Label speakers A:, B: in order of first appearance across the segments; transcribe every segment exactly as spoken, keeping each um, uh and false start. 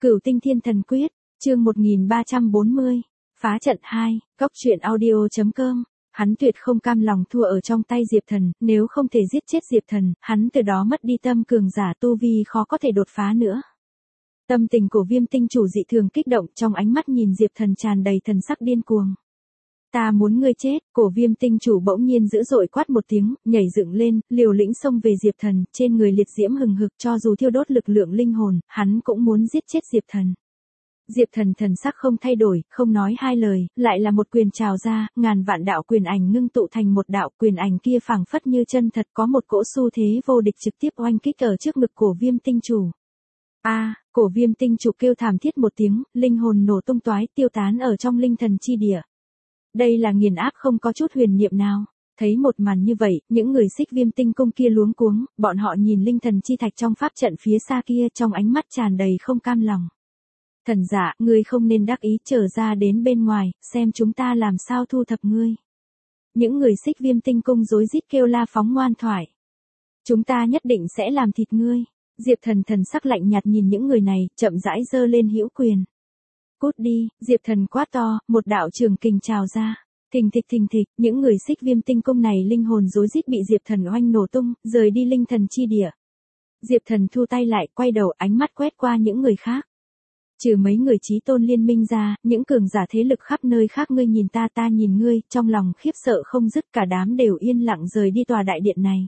A: Cửu Tinh Thiên Thần Quyết, chương một nghìn ba trăm bốn mươi, phá trận hai, cóc truyện audio chấm com. Hắn tuyệt không cam lòng thua ở trong tay Diệp Thần, nếu không thể giết chết Diệp Thần, hắn từ đó mất đi tâm cường giả tu vi khó có thể đột phá nữa. Tâm tình của Viêm Tinh chủ dị thường kích động, trong ánh mắt nhìn Diệp Thần tràn đầy thần sắc điên cuồng. Ta muốn ngươi chết, cổ Viêm Tinh chủ bỗng nhiên dữ dội quát một tiếng, nhảy dựng lên, liều lĩnh xông về Diệp Thần, trên người liệt diễm hừng hực, cho dù thiêu đốt lực lượng linh hồn, hắn cũng muốn giết chết Diệp Thần. Diệp Thần thần sắc không thay đổi, không nói hai lời, lại là một quyền trào ra, ngàn vạn đạo quyền ảnh ngưng tụ thành một đạo, quyền ảnh kia phảng phất như chân thật, có một cỗ xu thế vô địch trực tiếp oanh kích ở trước ngực của Viêm Tinh chủ. A, à, cổ Viêm Tinh chủ kêu thảm thiết một tiếng, linh hồn nổ tung toái, tiêu tán ở trong linh thần chi địa. Đây là nghiền áp không có chút huyền niệm nào. Thấy một màn như vậy, những người xích Viêm Tinh cung kia luống cuống, bọn họ nhìn linh thần chi thạch trong pháp trận phía xa kia, trong ánh mắt tràn đầy không cam lòng. Thần giả, ngươi không nên đắc ý, trở ra đến bên ngoài, xem chúng ta làm sao thu thập ngươi. Những người xích Viêm Tinh cung rối rít kêu la phóng ngoan thoại. Chúng ta nhất định sẽ làm thịt ngươi. Diệp Thần thần sắc lạnh nhạt nhìn những người này, chậm rãi giơ lên hữu quyền. Cút đi, Diệp Thần quát to, một đạo trường kình trào ra. Thình thịch thình thịch, những người xích Viêm Tinh cung này linh hồn rối rít bị Diệp Thần oanh nổ tung, rời đi linh thần chi địa. Diệp Thần thu tay lại, quay đầu, ánh mắt quét qua những người khác. Trừ mấy người chí tôn liên minh ra, những cường giả thế lực khắp nơi khác, ngươi nhìn ta ta nhìn ngươi, trong lòng khiếp sợ không dứt, cả đám đều yên lặng rời đi tòa đại điện này.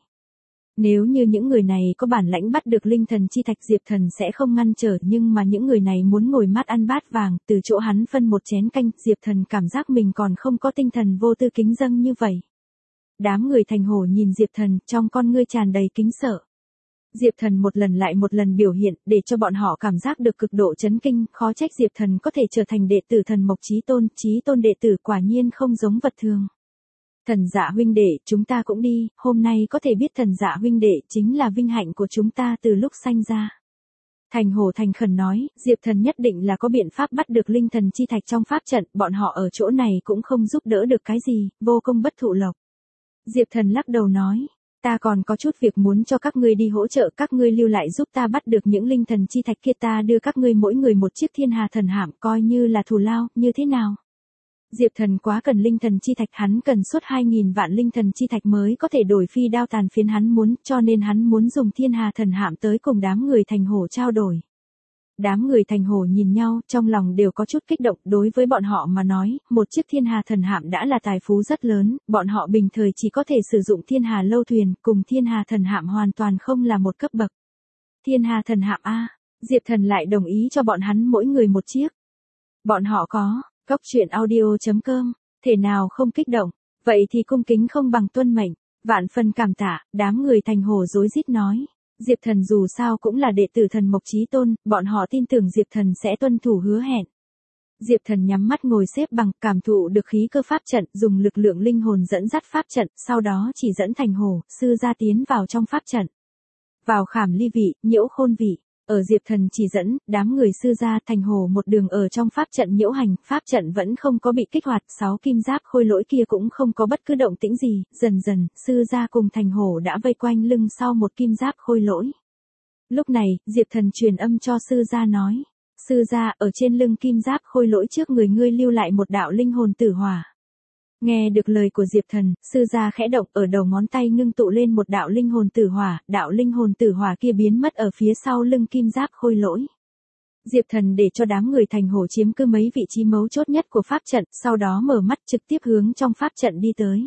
A: Nếu như những người này có bản lãnh bắt được linh thần chi thạch, Diệp Thần sẽ không ngăn trở, nhưng mà những người này muốn ngồi mắt ăn bát vàng, từ chỗ hắn phân một chén canh, Diệp Thần cảm giác mình còn không có tinh thần vô tư kính dâng như vậy. Đám người thành hổ nhìn Diệp Thần, trong con ngươi tràn đầy kính sợ. Diệp Thần một lần lại một lần biểu hiện, để cho bọn họ cảm giác được cực độ chấn kinh, khó trách Diệp Thần có thể trở thành đệ tử thần mộc chí tôn, chí tôn đệ tử quả nhiên không giống vật thường. Thần dạ huynh đệ, chúng ta cũng đi, hôm nay có thể biết thần dạ huynh đệ chính là vinh hạnh của chúng ta từ lúc sanh ra. Thành hổ thành khẩn nói, Diệp Thần nhất định là có biện pháp bắt được linh thần chi thạch trong pháp trận, bọn họ ở chỗ này cũng không giúp đỡ được cái gì, vô công bất thụ lộc. Diệp Thần lắc đầu nói, ta còn có chút việc muốn cho các ngươi đi hỗ trợ, các ngươi lưu lại giúp ta bắt được những linh thần chi thạch kia, ta đưa các ngươi mỗi người một chiếc thiên hà thần hạm, coi như là thù lao, như thế nào? Diệp Thần quá cần linh thần chi thạch, hắn cần suốt hai nghìn vạn linh thần chi thạch mới có thể đổi phi đao tàn phiến hắn muốn, cho nên hắn muốn dùng thiên hà thần hạm tới cùng đám người thành hổ trao đổi. Đám người thành hổ nhìn nhau, trong lòng đều có chút kích động, đối với bọn họ mà nói, một chiếc thiên hà thần hạm đã là tài phú rất lớn, bọn họ bình thời chỉ có thể sử dụng thiên hà lâu thuyền, cùng thiên hà thần hạm hoàn toàn không là một cấp bậc. Thiên hà thần hạm A, Diệp Thần lại đồng ý cho bọn hắn mỗi người một chiếc. Bọn họ có, cóc truyện audio chấm com, thể nào không kích động, vậy thì cung kính không bằng tuân mệnh, vạn phần cảm tạ, đám người thành hổ rối rít nói. Diệp Thần dù sao cũng là đệ tử thần mộc chí tôn, bọn họ tin tưởng Diệp Thần sẽ tuân thủ hứa hẹn. Diệp Thần nhắm mắt ngồi xếp bằng, cảm thụ được khí cơ pháp trận, dùng lực lượng linh hồn dẫn dắt pháp trận, sau đó chỉ dẫn thành hổ, sư gia tiến vào trong pháp trận. Vào khảm ly vị, nhiễu khôn vị, ở Diệp Thần chỉ dẫn, đám người sư gia thành hổ một đường ở trong pháp trận nhiễu hành, pháp trận vẫn không có bị kích hoạt, sáu kim giáp khôi lỗi kia cũng không có bất cứ động tĩnh gì, dần dần, sư gia cùng thành hổ đã vây quanh lưng sau một kim giáp khôi lỗi. Lúc này, Diệp Thần truyền âm cho sư gia nói, sư gia, ở trên lưng kim giáp khôi lỗi trước người ngươi lưu lại một đạo linh hồn tử hỏa. Nghe được lời của Diệp Thần, sư gia khẽ động, ở đầu ngón tay ngưng tụ lên một đạo linh hồn tử hỏa, đạo linh hồn tử hỏa kia biến mất ở phía sau lưng kim giáp khôi lỗi. Diệp Thần để cho đám người thành hổ chiếm cứ mấy vị trí mấu chốt nhất của pháp trận, sau đó mở mắt trực tiếp hướng trong pháp trận đi tới.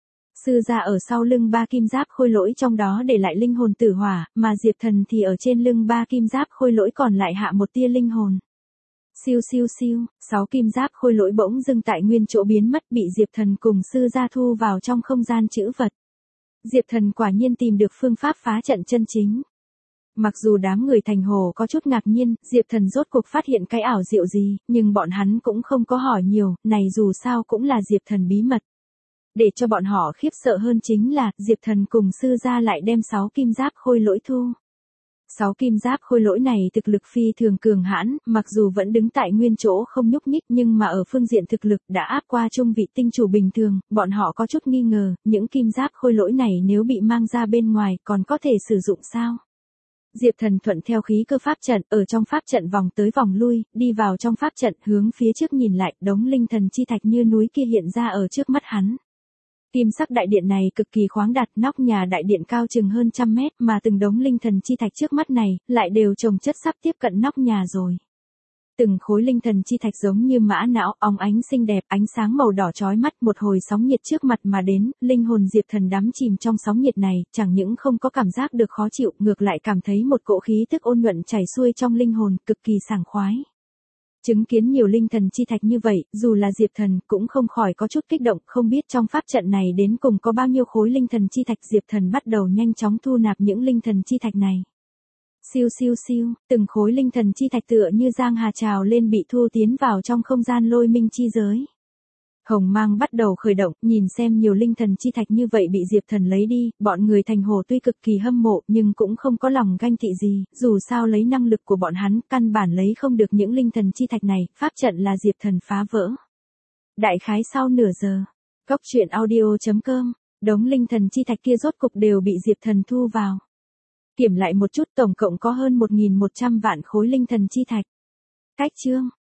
A: Sư gia ở sau lưng ba kim giáp khôi lỗi trong đó để lại linh hồn tử hỏa, mà Diệp Thần thì ở trên lưng ba kim giáp khôi lỗi còn lại hạ một tia linh hồn. Siêu siêu siêu, sáu kim giáp khôi lỗi bỗng dưng tại nguyên chỗ biến mất, bị Diệp Thần cùng sư gia thu vào trong không gian trữ vật. Diệp Thần quả nhiên tìm được phương pháp phá trận chân chính. Mặc dù đám người thành hồ có chút ngạc nhiên, Diệp Thần rốt cuộc phát hiện cái ảo diệu gì, nhưng bọn hắn cũng không có hỏi nhiều, này dù sao cũng là Diệp Thần bí mật. Để cho bọn họ khiếp sợ hơn chính là, Diệp Thần cùng sư gia lại đem sáu kim giáp khôi lỗi thu. Sáu kim giáp khôi lỗi này thực lực phi thường cường hãn, mặc dù vẫn đứng tại nguyên chỗ không nhúc nhích, nhưng mà ở phương diện thực lực đã áp qua trung vị tinh chủ bình thường, bọn họ có chút nghi ngờ, những kim giáp khôi lỗi này nếu bị mang ra bên ngoài còn có thể sử dụng sao? Diệp Thần thuận theo khí cơ pháp trận, ở trong pháp trận vòng tới vòng lui, đi vào trong pháp trận, hướng phía trước nhìn lại, đống linh thần chi thạch như núi kia hiện ra ở trước mắt hắn. Kim sắc đại điện này cực kỳ khoáng đạt, nóc nhà đại điện cao chừng hơn trăm mét, mà từng đống linh thần chi thạch trước mắt này, lại đều chồng chất sắp tiếp cận nóc nhà rồi. Từng khối linh thần chi thạch giống như mã não, óng ánh xinh đẹp, ánh sáng màu đỏ chói mắt, một hồi sóng nhiệt trước mặt mà đến, linh hồn Diệp Thần đắm chìm trong sóng nhiệt này, chẳng những không có cảm giác được khó chịu, ngược lại cảm thấy một cỗ khí tức ôn nhuận chảy xuôi trong linh hồn, cực kỳ sảng khoái. Chứng kiến nhiều linh thần chi thạch như vậy, dù là Diệp Thần cũng không khỏi có chút kích động, không biết trong pháp trận này đến cùng có bao nhiêu khối linh thần chi thạch. Diệp Thần bắt đầu nhanh chóng thu nạp những linh thần chi thạch này. Siêu siêu siêu, từng khối linh thần chi thạch tựa như giang hà trào lên bị thu tiến vào trong không gian lôi minh chi giới. Hồng mang bắt đầu khởi động, nhìn xem nhiều linh thần chi thạch như vậy bị Diệp Thần lấy đi, bọn người thành hồ tuy cực kỳ hâm mộ nhưng cũng không có lòng ganh tị gì, dù sao lấy năng lực của bọn hắn, căn bản lấy không được những linh thần chi thạch này, pháp trận là Diệp Thần phá vỡ. Đại khái sau nửa giờ, Cốc truyện audio chấm com, đống linh thần chi thạch kia rốt cục đều bị Diệp Thần thu vào. Kiểm lại một chút, tổng cộng có hơn một nghìn một trăm vạn khối linh thần chi thạch. Cách chương